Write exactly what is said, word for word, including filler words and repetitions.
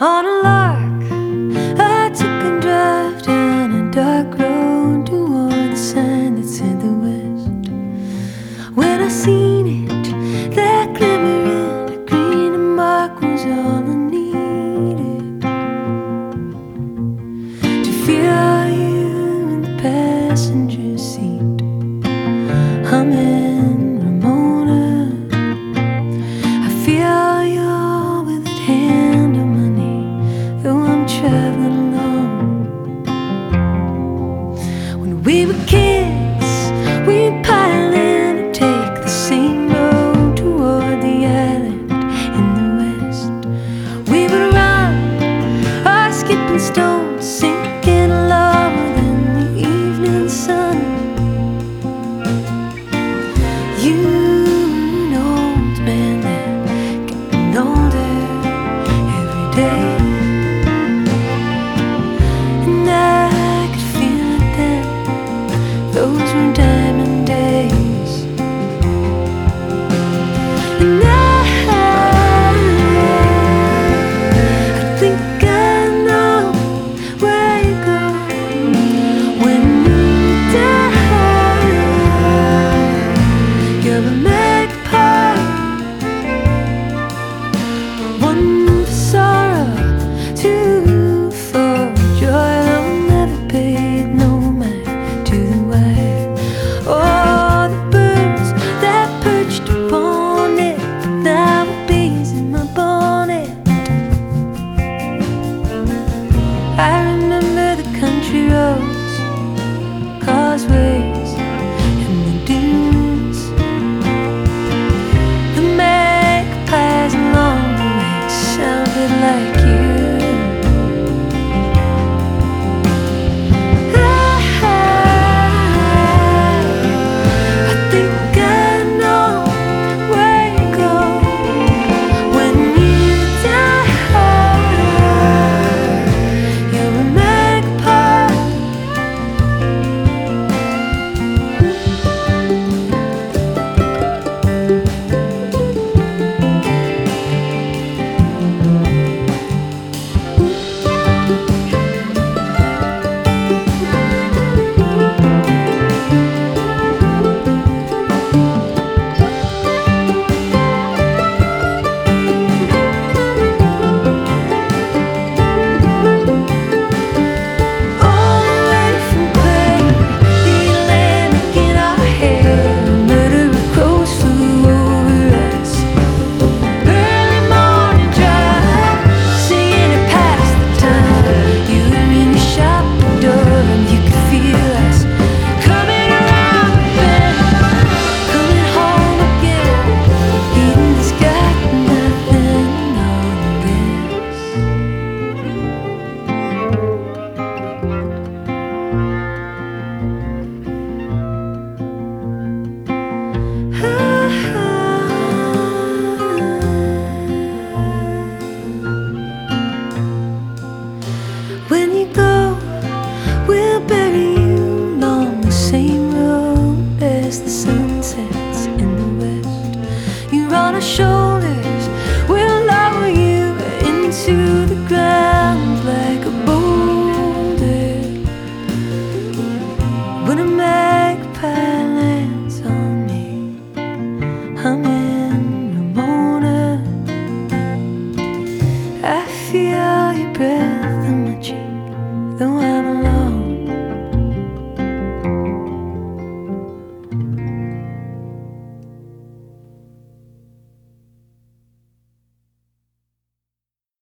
On a lark, I took a drive down a dark road toward the sign that said the west. When I seen it, that glimmer in a green mark was all I needed to feel you in the passenger seat, humming Ramona. I feel you're with that hand on my knee, though I'm traveling alone. When we were kids, we'd pile in and take the same road toward the island in the west. We would run our skipping stones, sinking lower than the evening sun. You know, it's been there, getting older every day. And I could feel it then, those were diamond days. And I, I think I know where you go when you die. You're a magpie, one for sorrow, two for joy. I'll never pay no mind to the wife or the birds that perched upon it, but now a bees in my bonnet. I remember the country roads, causeways, and the dunes. The magpies along the way sounded like you. I, I think I know where you go when you die. You're a magpie. All the way from Clay, the Atlantic in our hair, murderous crows flew over us. Early morning drive, singing it past the time. You were in your shop door and you could feel us coming around the bend, coming home again. Eden's got nothing on this. When you go, we'll bury you along the same road as the sun sets in the west. You're on our shoulders, we'll lower you into the ground like a boulder. When a magpie lands on me, humming Ramona, I feel your breath on my cheek, though I'm alone.